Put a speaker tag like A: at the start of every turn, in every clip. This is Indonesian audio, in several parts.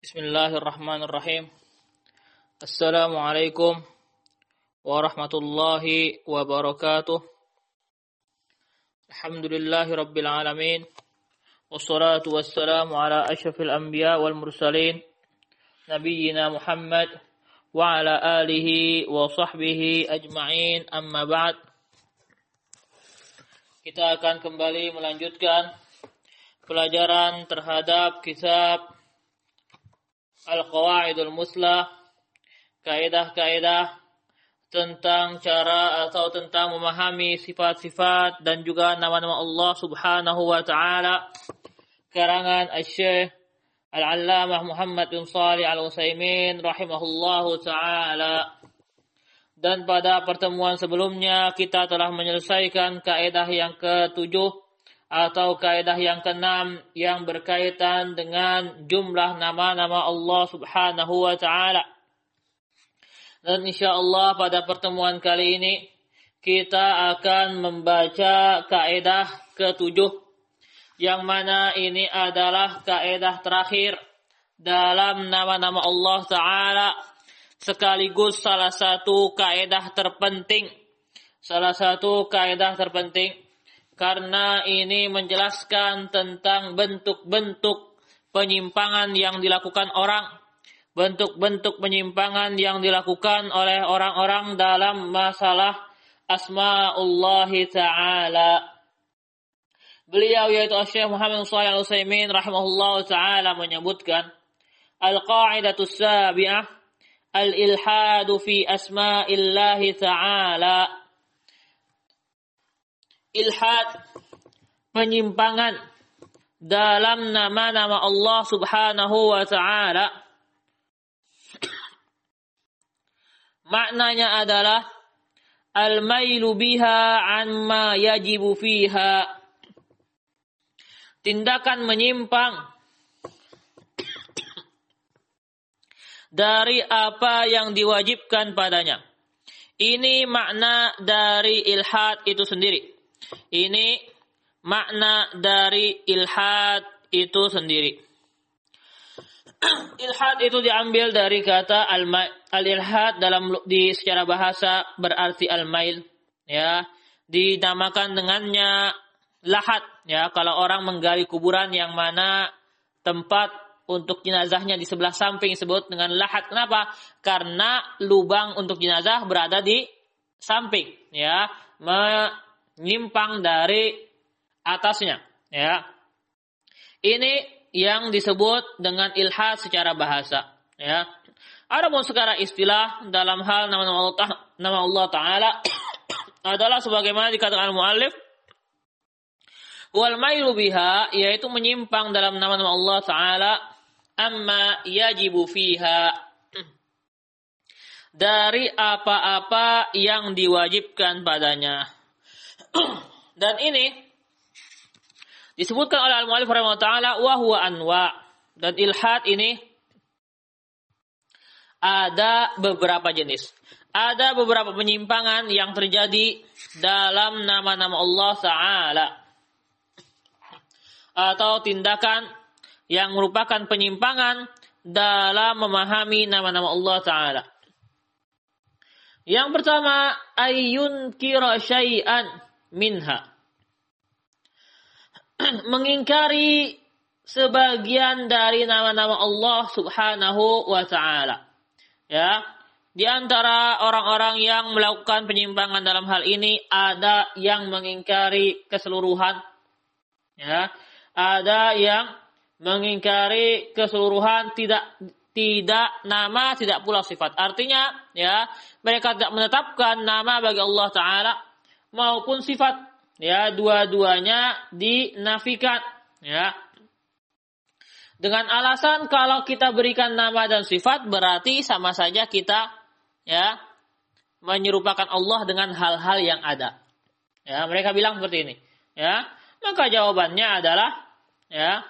A: Bismillahirrahmanirrahim. Assalamualaikum warahmatullahi wabarakatuh. Alhamdulillahi rabbil alamin. Wassalatu wassalamu ala asyrafil anbiya wal mursalin. Nabiyyina Muhammad wa ala alihi wa sahbihi ajma'in. Amma ba'd. Kita akan kembali melanjutkan pelajaran terhadap kitab Al-Qawaidul Muslah, kaidah-kaidah tentang cara atau tentang memahami sifat-sifat dan juga nama-nama Allah Subhanahu wa taala, karangan Asy-Syaikh Al-Allamah Muhammad bin Shalih Al-Utsaimin rahimahullahu taala. Dan pada pertemuan sebelumnya kita telah menyelesaikan kaidah yang ke-7 atau kaidah yang ke-6 yang berkaitan dengan jumlah nama-nama Allah Subhanahu wa taala. Dan insyaallah pada pertemuan kali ini kita akan membaca kaidah ke-7 yang mana ini adalah kaidah terakhir dalam nama-nama Allah taala, sekaligus salah satu kaidah terpenting. Karena ini menjelaskan tentang bentuk-bentuk penyimpangan yang dilakukan orang. Bentuk-bentuk penyimpangan yang dilakukan oleh orang-orang dalam masalah asma'ullahi ta'ala. Beliau yaitu Syekh Muhammad bin Shalih Al-Utsaimin rahimahullahu ta'ala menyebutkan Al-Qa'idatus Sabi'ah Al-Ilhadu fi asma'illahi ta'ala. Ilhad, penyimpangan dalam nama-nama Allah Subhanahu wa taala. Maknanya adalah al-mailu biha amma yajibu fiha. Tindakan menyimpang dari apa yang diwajibkan padanya. Ini makna dari ilhad itu sendiri. Ini makna dari ilhad itu sendiri. Ilhad itu diambil dari kata al-ilhad secara bahasa berarti al-mail, ya. Dinamakan dengannya lahat, ya, kalau orang menggali kuburan yang mana tempat untuk jenazahnya di sebelah samping disebut dengan lahat. Kenapa? Karena lubang untuk jenazah berada di samping, ya, menyimpang dari atasnya, ya. Ini yang disebut dengan ilhad secara bahasa, ya. Adapun secara istilah dalam hal nama Allah taala adalah sebagaimana dikatakan al-muallif wal mailu biha, yaitu menyimpang dalam nama-nama Allah taala amma yajibu fiha, dari apa-apa yang diwajibkan padanya. Dan ini disebutkan oleh al-muallif rahimahullah taala wa huwa anwa. Dan ilhad ini ada beberapa jenis. Ada beberapa penyimpangan yang terjadi dalam nama-nama Allah taala, atau tindakan yang merupakan penyimpangan dalam memahami nama-nama Allah taala. Yang pertama, ayyun kira syai'an minha, mengingkari sebagian dari nama-nama Allah Subhanahu wa taala. Ya, di antara orang-orang yang melakukan penyimpangan dalam hal ini ada yang mengingkari keseluruhan. Ya, ada yang mengingkari keseluruhan, tidak nama, tidak pula sifat. Artinya, ya, mereka tidak menetapkan nama bagi Allah taala maupun sifat, ya, dua-duanya dinafikan, ya, dengan alasan kalau kita berikan nama dan sifat berarti sama saja kita, ya, menyerupakan Allah dengan hal-hal yang ada, ya. Mereka bilang seperti ini, ya. Maka jawabannya adalah, ya,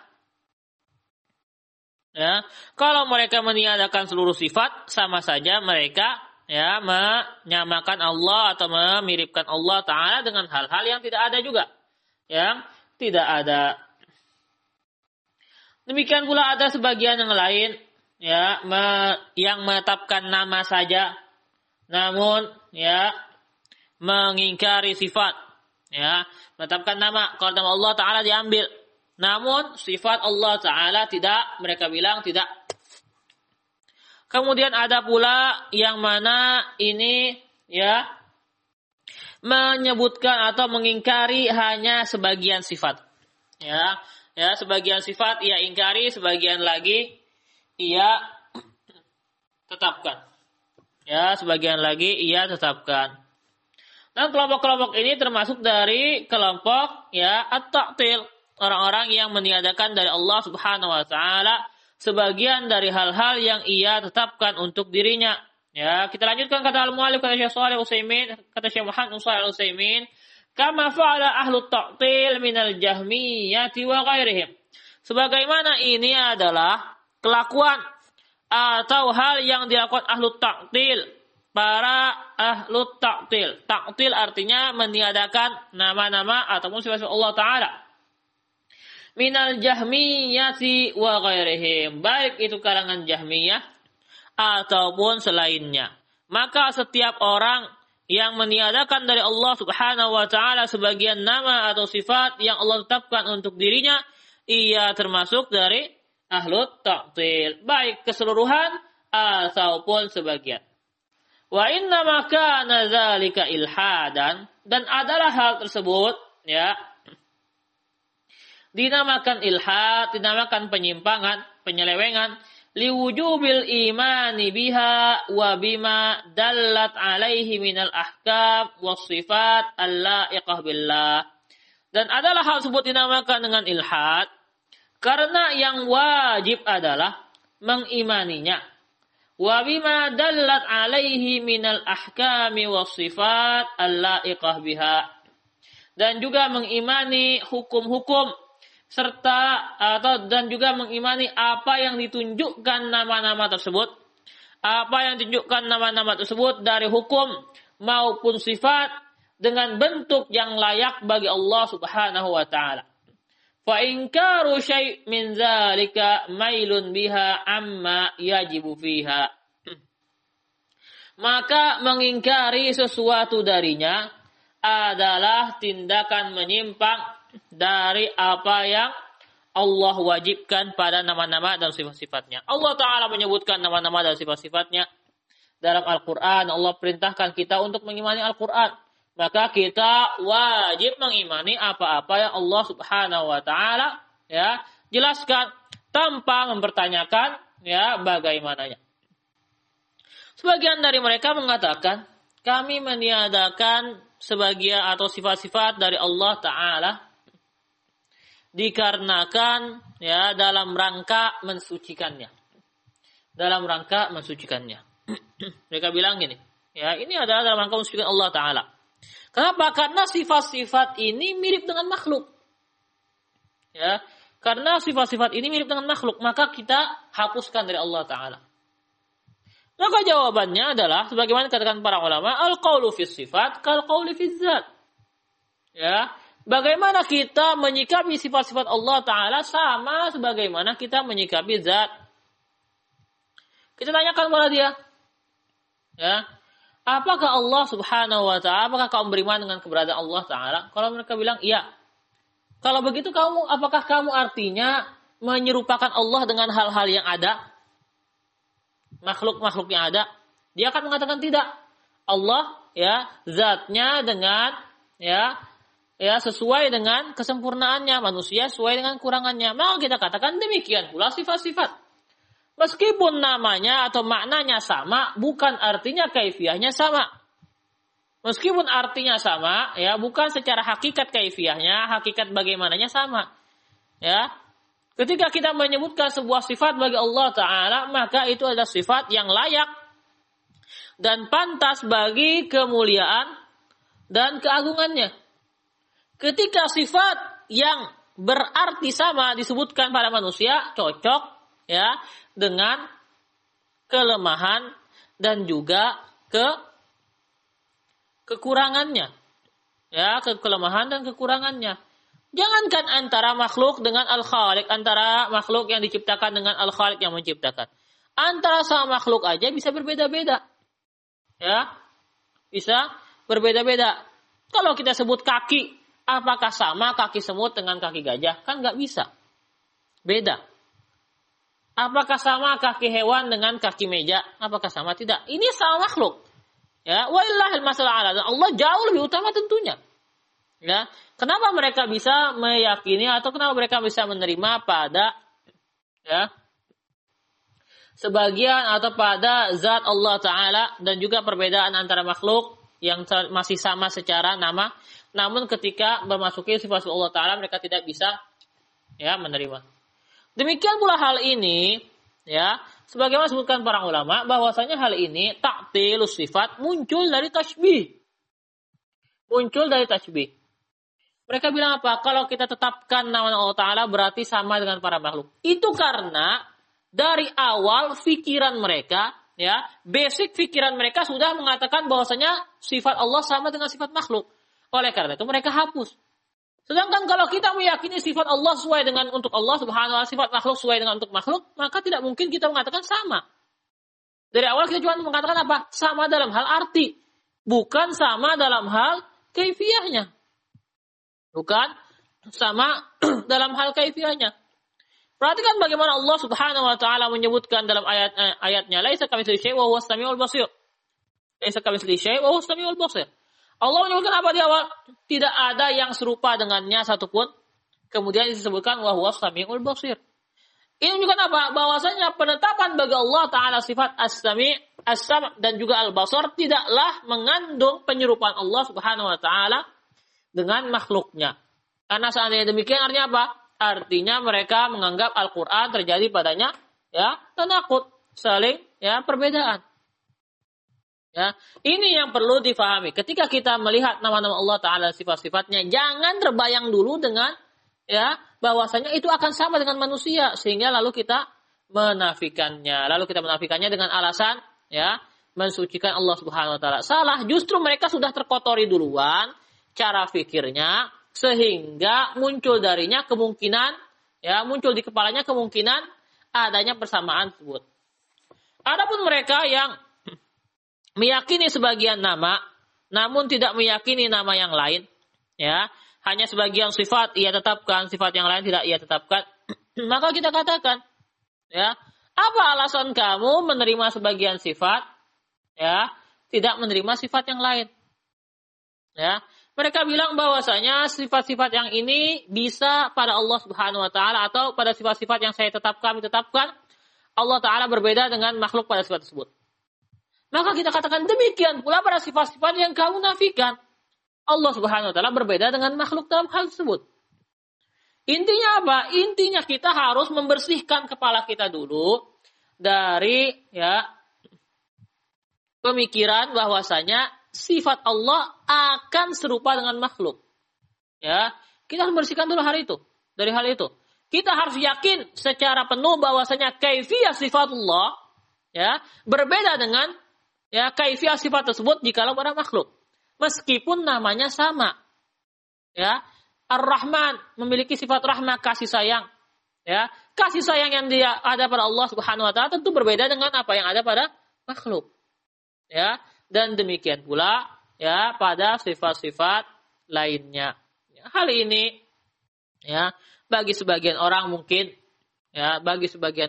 A: kalau mereka meniadakan seluruh sifat sama saja mereka, ya, menyamakan Allah atau memiripkan Allah taala dengan hal-hal yang tidak ada juga, yang tidak ada. Demikian pula ada sebagian yang lain, ya yang menetapkan nama saja, namun ya mengingkari sifat. Ya, menetapkan nama, kalau nama Allah Ta'ala diambil, namun sifat Allah Ta'ala tidak, mereka bilang tidak. Kemudian ada pula yang mana ini ya menyebutkan atau mengingkari hanya sebagian sifat. Ya, sebagian sifat ia ingkari, sebagian lagi ia tetapkan. Ya, sebagian lagi ia tetapkan. Dan kelompok-kelompok ini termasuk dari kelompok ya at-ta'til, orang-orang yang meniadakan dari Allah Subhanahu wa taala sebagian dari hal-hal yang ia tetapkan untuk dirinya. Ya, kita lanjutkan kata al-mu'allif, kata Syekh Shalih Al-Utsaimin, kata Syekh Muhammad Shalih Al-Utsaimin, kama fa'ala ahlu ta'til minal jahmiyati wa ghairihim. Sebagaimana ini adalah kelakuan atau hal yang dilakukan ahlu ta'til, para ahlu ta'til. Ta'til artinya meniadakan nama-nama ataupun sifat Allah Ta'ala. Minal jahmiyati wa ghairihim. Baik itu kalangan jahmiyah ataupun selainnya. Maka setiap orang yang meniadakan dari Allah Subhanahu wa Ta'ala sebagian nama atau sifat yang Allah tetapkan untuk dirinya, ia termasuk dari ahlu ta'til. Baik keseluruhan ataupun sebagian. Wa inna maka nazalika ilhadan, dan adalah hal tersebut ya dinamakan ilhad, dinamakan penyimpangan, penyelewengan, liwujubil imani biha wa bima dallat alaihi minal ahkam was sifat allaiqah billah. Dan adalah hal tersebut dinamakan dengan ilhad karena yang wajib adalah mengimaninya. Wa bima dallat alaihi minal ahkami was sifat allaiqah biha. Dan juga mengimani hukum-hukum serta dan juga mengimani apa yang ditunjukkan nama-nama tersebut, apa yang ditunjukkan nama-nama tersebut dari hukum maupun sifat dengan bentuk yang layak bagi Allah Subhanahu wa taala. Fa inkaru syai' min zalika mailun biha amma yajibu fiha. Maka mengingkari sesuatu darinya adalah tindakan menyimpang dari apa yang Allah wajibkan pada nama-nama dan sifat-sifatnya. Allah Ta'ala menyebutkan nama-nama dan sifat-sifatnya dalam Al-Quran. Allah perintahkan kita untuk mengimani Al-Quran. Maka kita wajib mengimani apa-apa yang Allah Subhanahu wa Ta'ala ya jelaskan tanpa mempertanyakan ya bagaimananya. Sebagian dari mereka mengatakan, kami meniadakan sebagian atau sifat-sifat dari Allah Ta'ala dikarenakan ya dalam rangka mensucikannya. Dalam rangka mensucikannya. Mereka bilang gini, ya ini adalah dalam rangka mensucikan Allah Ta'ala. Kenapa? Karena sifat-sifat ini mirip dengan makhluk. Ya, karena sifat-sifat ini mirip dengan makhluk, maka kita hapuskan dari Allah Ta'ala. Maka jawabannya adalah sebagaimana katakan para ulama, al-qaulu fis sifat kal qauli fiz zat. Ya, bagaimana kita menyikapi sifat-sifat Allah Ta'ala sama sebagaimana kita menyikapi zat. Kita tanyakan kepada dia. Ya, apakah Allah Subhanahu wa Ta'ala, apakah kamu beriman dengan keberadaan Allah Ta'ala? Kalau mereka bilang iya. Kalau begitu apakah kamu artinya menyerupakan Allah dengan hal-hal yang ada? Makhluk-makhluk yang ada? Dia akan mengatakan tidak. Allah ya zatnya dengan ya sesuai dengan kesempurnaannya, manusia sesuai dengan kurangannya. Maka kita katakan demikian pula sifat-sifat. Meskipun namanya atau maknanya sama, bukan artinya kaifiyahnya sama. Meskipun artinya sama, ya bukan secara hakikat kaifiyahnya, hakikat bagaimananya sama. Ya, ketika kita menyebutkan sebuah sifat bagi Allah Ta'ala, maka itu adalah sifat yang layak dan pantas bagi kemuliaan dan keagungannya. Ketika sifat yang berarti sama disebutkan pada manusia, cocok ya dengan kelemahan dan juga kekurangannya. Ya, kelemahan dan kekurangannya. Jangankan antara makhluk dengan Al-Khaliq, antara makhluk yang diciptakan dengan Al-Khaliq yang menciptakan. Antara sama makhluk aja bisa berbeda-beda. Ya, bisa berbeda-beda. Kalau kita sebut kaki, apakah sama kaki semut dengan kaki gajah? Kan nggak bisa. Beda. Apakah sama kaki hewan dengan kaki meja? Apakah sama? Tidak. Ini sama makhluk. Ya, wallahil masalah ala. Allah jauh lebih utama tentunya. Ya, kenapa mereka bisa meyakini atau kenapa mereka bisa menerima pada ya sebagian atau pada zat Allah Ta'ala dan juga perbedaan antara makhluk yang masih sama secara nama, namun ketika memasuki sifat Allah Ta'ala mereka tidak bisa ya menerima. Demikian pula hal ini, ya, sebagaimana disebutkan para ulama, bahwasanya hal ini ta'tilus sifat muncul dari tasbih. Muncul dari tasbih. Mereka bilang apa? Kalau kita tetapkan nama Allah Ta'ala berarti sama dengan para makhluk. Itu karena dari awal pikiran mereka, ya, basic pikiran mereka sudah mengatakan bahwasanya sifat Allah sama dengan sifat makhluk. Oleh karena itu mereka hapus. Sedangkan kalau kita meyakini sifat Allah sesuai dengan untuk Allah Subhanahu wa ta'ala, sifat makhluk sesuai dengan untuk makhluk, maka tidak mungkin kita mengatakan sama. Dari awal kita cuma mengatakan apa? Sama dalam hal arti, bukan sama dalam hal kaifiyahnya. Bukan sama dalam hal kaifiyahnya. Perhatikan bagaimana Allah Subhanahu wa ta'ala menyebutkan dalam ayatnya, laisa kamitslihi syai' wa huwas samiul basir. Laisa kamitslihi syai' wa huwas samiul basir. Allah menyebutkan apa di awal? Tidak ada yang serupa dengannya satupun. Kemudian disebutkan wa huwas samiul basir. Ini menunjukkan apa? Bahwasanya penetapan bagi Allah Ta'ala sifat as-sami', as-sam' dan juga al-basar tidaklah mengandung penyerupaan Allah Subhanahu wa ta'ala dengan makhluknya. Karena seandainya demikian artinya apa? Artinya mereka menganggap Al-Quran terjadi padanya ya tanakut, saling ya perbedaan. Ya, ini yang perlu difahami. Ketika kita melihat nama-nama Allah Ta'ala sifat-sifatnya, jangan terbayang dulu dengan ya bahwasanya itu akan sama dengan manusia sehingga lalu kita menafikannya. Lalu kita menafikannya dengan alasan ya mensucikan Allah Subhanahu wa taala. Salah, justru mereka sudah terkotori duluan cara fikirnya sehingga muncul darinya kemungkinan ya muncul di kepalanya kemungkinan adanya persamaan tersebut. Adapun mereka yang meyakini sebagian nama, namun tidak meyakini nama yang lain, ya, hanya sebagian sifat ia tetapkan, sifat yang lain tidak ia tetapkan, maka kita katakan, ya, apa alasan kamu menerima sebagian sifat, ya, tidak menerima sifat yang lain, ya? Mereka bilang bahwasanya sifat-sifat yang ini bisa pada Allah Subhanahu wa taala atau pada sifat-sifat yang saya tetapkan, Allah Ta'ala berbeda dengan makhluk pada sifat tersebut. Maka kita katakan demikian pula pada sifat-sifat yang kamu nafikan. Allah Subhanahu wa taala berbeda dengan makhluk dalam hal tersebut. Intinya apa? Intinya kita harus membersihkan kepala kita dulu dari ya pemikiran bahwasanya sifat Allah akan serupa dengan makhluk. Ya, kita harus membersihkan dulu dari hal itu. Kita harus yakin secara penuh bahwasanya kaifiyah sifat Allah ya berbeda dengan ya kaifiyah sifat tersebut jikalau pada makhluk. Meskipun namanya sama. Ya, Ar-Rahman memiliki sifat rahmah, kasih sayang. Ya, kasih sayang yang dia ada pada Allah Subhanahu wa taala tentu berbeda dengan apa yang ada pada makhluk. Ya, dan demikian pula ya pada sifat-sifat lainnya. Ya, hal ini ya bagi sebagian orang mungkin ya bagi sebagian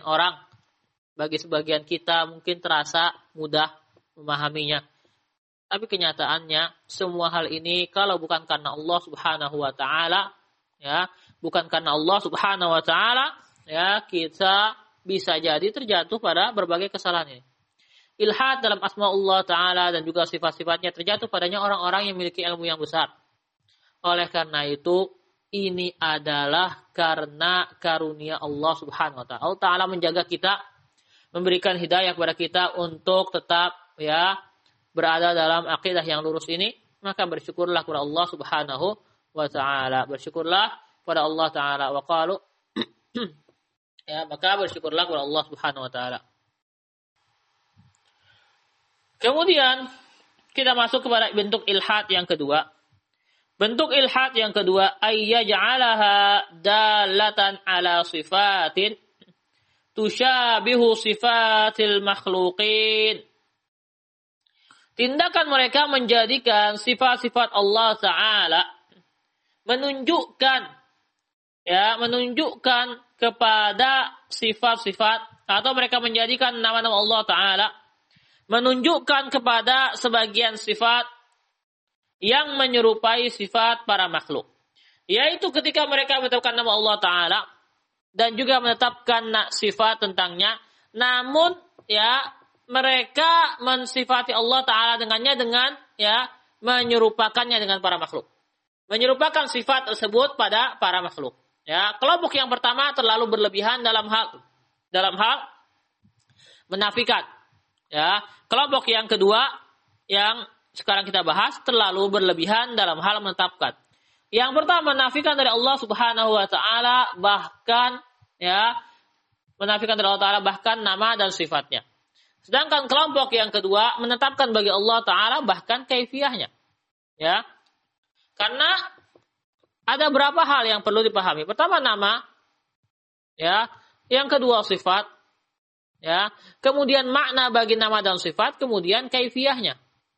A: kita mungkin terasa mudah memahaminya. Tapi kenyataannya semua hal ini kalau bukan karena Allah Subhanahu wa taala ya, bukan karena Allah Subhanahu wa taala ya, kita bisa jadi terjatuh pada berbagai kesalahan ini. Ilhad dalam asma Allah taala dan juga sifat-sifatnya terjatuh padanya orang-orang yang memiliki ilmu yang besar. Oleh karena itu ini adalah karena karunia Allah Subhanahu wa taala. Allah Ta'ala menjaga kita, memberikan hidayah kepada kita untuk tetap ya berada dalam akidah yang lurus ini, maka bersyukurlah kepada Allah Subhanahu wa taala. Bersyukurlah kepada Allah taala wa qalu ya, maka bersyukurlah kepada Allah Subhanahu wa taala. Kemudian kita masuk kepada bentuk ilhad yang kedua. Bentuk ilhad yang kedua ayyaj'alaha dalatan ala sifatin tusyabihu sifatil makhluqin. Tindakan mereka menjadikan sifat-sifat Allah Ta'ala menunjukkan kepada sifat-sifat, atau mereka menjadikan nama-nama Allah Ta'ala menunjukkan kepada sebagian sifat yang menyerupai sifat para makhluk. Yaitu ketika mereka menetapkan nama Allah Ta'ala dan juga menetapkan sifat tentangnya, namun mereka mensifati Allah Ta'ala dengannya dengan menyerupakannya dengan para makhluk. Menyerupakan sifat tersebut pada para makhluk. Kelompok yang pertama terlalu berlebihan dalam hal menafikan. Kelompok yang kedua yang sekarang kita bahas terlalu berlebihan dalam hal menetapkan. Yang pertama menafikan dari Allah Subhanahu wa taala, bahkan menafikan dari Allah Ta'ala bahkan nama dan sifatnya. Sedangkan kelompok yang kedua menetapkan bagi Allah Ta'ala bahkan kaifiyahnya. Karena ada berapa hal yang perlu dipahami. Pertama nama, yang kedua sifat, kemudian makna bagi nama dan sifat, kemudian kaifiyahnya.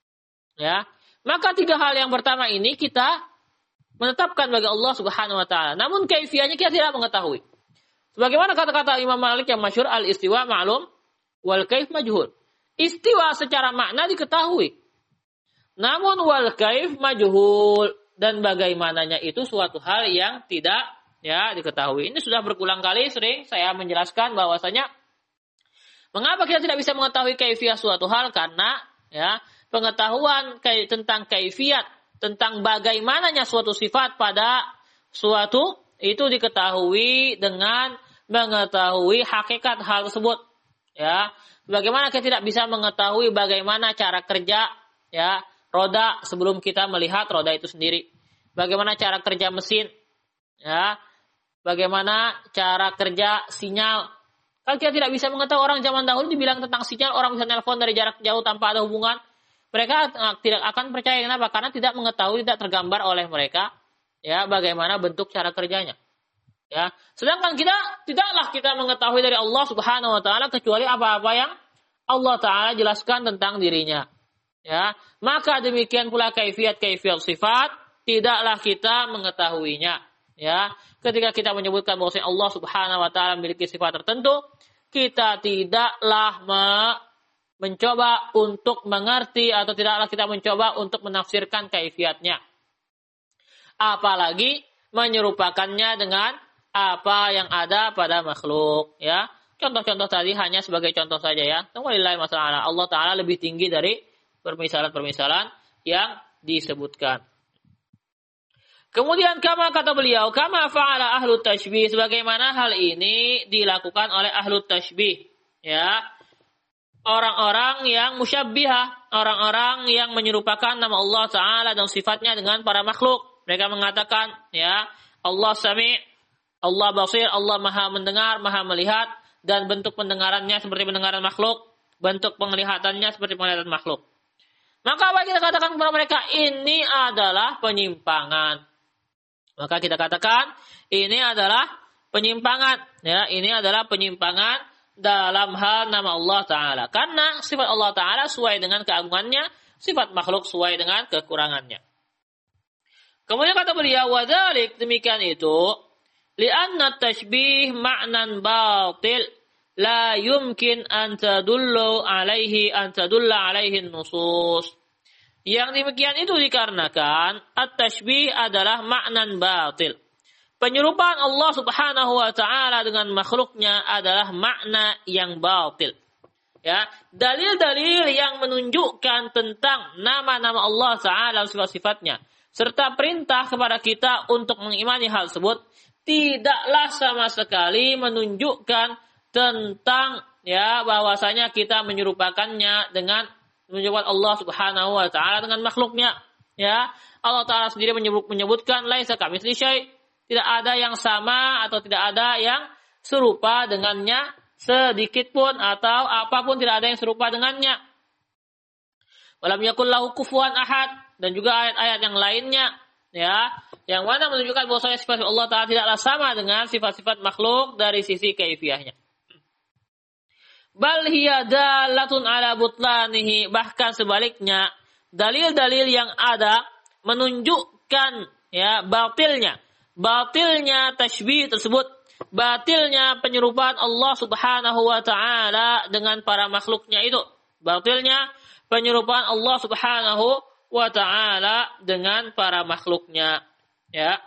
A: Maka tiga hal yang pertama ini kita menetapkan bagi Allah Subhanahu wa taala. Namun kaifiyahnya kita tidak mengetahui. Sebagaimana kata-kata Imam Malik yang masyhur, al-istiwa ma'lum wal kaif majhul. Istiwa secara makna diketahui. Namun wal kaif majhul, dan bagaimananya itu suatu hal yang tidak diketahui. Ini sudah berulang kali sering saya menjelaskan bahwasanya mengapa kita tidak bisa mengetahui kaifiyah suatu hal, karena pengetahuan tentang kaifiyat, tentang bagaimananya suatu sifat pada suatu itu diketahui dengan mengetahui hakikat hal tersebut. Bagaimana kita tidak bisa mengetahui bagaimana cara kerja roda sebelum kita melihat roda itu sendiri. Bagaimana cara kerja mesin, bagaimana cara kerja sinyal. Kan kita tidak bisa mengetahui. Orang zaman dahulu dibilang tentang sinyal, orang bisa nelpon dari jarak jauh tanpa ada hubungan. Mereka tidak akan percaya. Kenapa? Karena tidak mengetahui, tidak tergambar oleh mereka bagaimana bentuk cara kerjanya. Sedangkan tidaklah kita mengetahui dari Allah Subhanahu wa taala kecuali apa-apa yang Allah Ta'ala jelaskan tentang dirinya. Maka demikian pula kaifiyat sifat tidaklah kita mengetahuinya. Ketika kita menyebutkan bahwa Allah Subhanahu wa taala memiliki sifat tertentu, kita tidaklah mencoba untuk mengerti atau tidaklah kita mencoba untuk menafsirkan kaifiyatnya. Apalagi menyerupakannya dengan apa yang ada pada makhluk. Contoh-contoh tadi hanya sebagai contoh saja. Walillahi masalah. Allah Ta'ala lebih tinggi dari permisalan-permisalan yang disebutkan. Kemudian kata beliau, kama fa'ala ahlu tashbih, sebagaimana hal ini dilakukan oleh ahlu tashbih. Orang-orang yang musyabbihah, orang-orang yang menyerupakan nama Allah Ta'ala dan sifatnya dengan para makhluk. Mereka mengatakan, Allah sami', Allah basir, Allah maha mendengar, maha melihat, dan bentuk pendengarannya seperti pendengaran makhluk, bentuk penglihatannya seperti penglihatan makhluk. Maka apa kita katakan kepada mereka? Ini adalah penyimpangan. Maka kita katakan ini adalah penyimpangan. Ini adalah penyimpangan dalam hal nama Allah Ta'ala. Karena sifat Allah Ta'ala sesuai dengan keagungannya, sifat makhluk sesuai dengan kekurangannya. Kemudian kata beliau, wadzalik, demikian itu, li'anna tashbih ma'nan batil la yumkin an tadulla alaihi nusus. Yang demikian itu dikarenakan at-tashbih adalah ma'nan batil. Penyerupaan Allah Subhanahu wa taala dengan makhluknya adalah makna yang batil. Dalil-dalil yang menunjukkan tentang nama-nama Allah Ta'ala dan sifat-sifatnya serta perintah kepada kita untuk mengimani hal tersebut tidaklah sama sekali menunjukkan tentang bahwasanya kita menyerupakannya dengan menyerupakan Allah Subhanahu wa taala dengan makhluknya. Allah Ta'ala sendiri menyebutkan laisa kamitsli syai', tidak ada yang sama atau tidak ada yang serupa dengannya sedikit pun, atau apapun tidak ada yang serupa dengannya. Walam yakul lahu kufuwan ahad, dan juga ayat-ayat yang lainnya yang mana menunjukkan bahwa sifat Allah Ta'ala tidaklah sama dengan sifat-sifat makhluk dari sisi kaifiyahnya. Bal hiya dalatun ala butlanihi. Bahkan sebaliknya, dalil-dalil yang ada menunjukkan ya batilnya tasybih tersebut, batilnya penyerupaan Allah Subhanahu wa taala dengan para makhluknya itu. Batilnya penyerupaan Allah Subhanahu wa taala dengan para makhluknya, ya.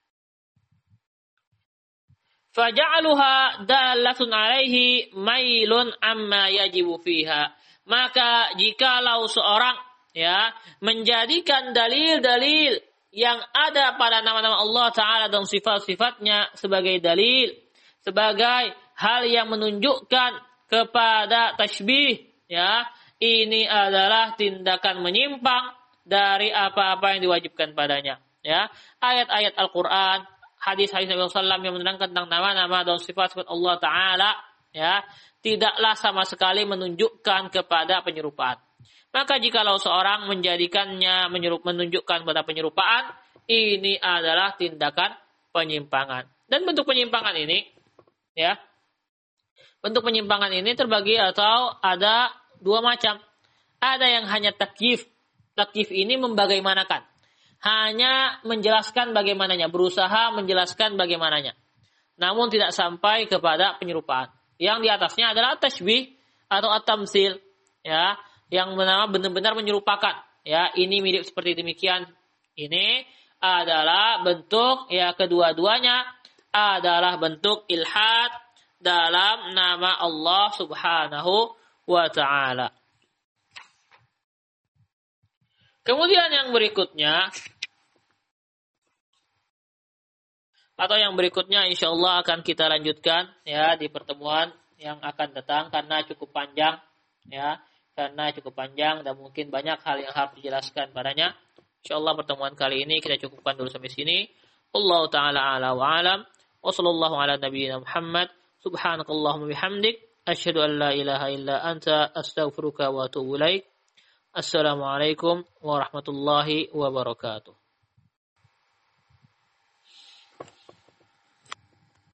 A: Faja'aluha dalatun alaihi mailun amma yajibu fiha. Maka jikalau seorang ya menjadikan dalil-dalil yang ada pada nama-nama Allah Ta'ala dan sifat-sifatnya sebagai dalil, sebagai hal yang menunjukkan kepada tasybih, ya, ini adalah tindakan menyimpang dari apa-apa yang diwajibkan padanya, ya. Ayat-ayat Al-Qur'an, hadis-hadis Nabi SAW yang menerangkan tentang nama-nama dan sifat-sifat Allah Ta'ala, ya, tidaklah sama sekali menunjukkan kepada penyerupaan. Maka jikalau seorang menjadikannya menunjukkan pada penyerupaan, ini adalah tindakan penyimpangan. Dan bentuk penyimpangan ini, ya, bentuk penyimpangan ini terbagi atau ada dua macam. Ada yang hanya takyif. Takyif ini membagaimanakan. Hanya menjelaskan bagaimananya, berusaha menjelaskan bagaimananya. Namun tidak sampai kepada penyerupaan. Yang di atasnya adalah tasybih atau at-tamtsil, ya, yang benar-benar menyerupakan. Ya, ini mirip seperti demikian. Ini adalah bentuk, ya, kedua-duanya adalah bentuk ilhad dalam nama Allah Subhanahu wa ta'ala. Kemudian yang berikutnya, atau yang berikutnya insyaallah akan kita lanjutkan ya di pertemuan yang akan datang karena cukup panjang, ya, karena cukup panjang dan mungkin banyak hal yang harus dijelaskan padanya. Insyaallah pertemuan kali ini kita cukupkan dulu sampai sini. Wallahu taala ala wa alam. Wa sallallahu ala nabiyyina Muhammad. Subhanakallahumma bihamdik asyhadu an la ilaha illa anta astaghfiruka wa atubu ilaik. Assalamualaikum warahmatullahi wabarakatuh.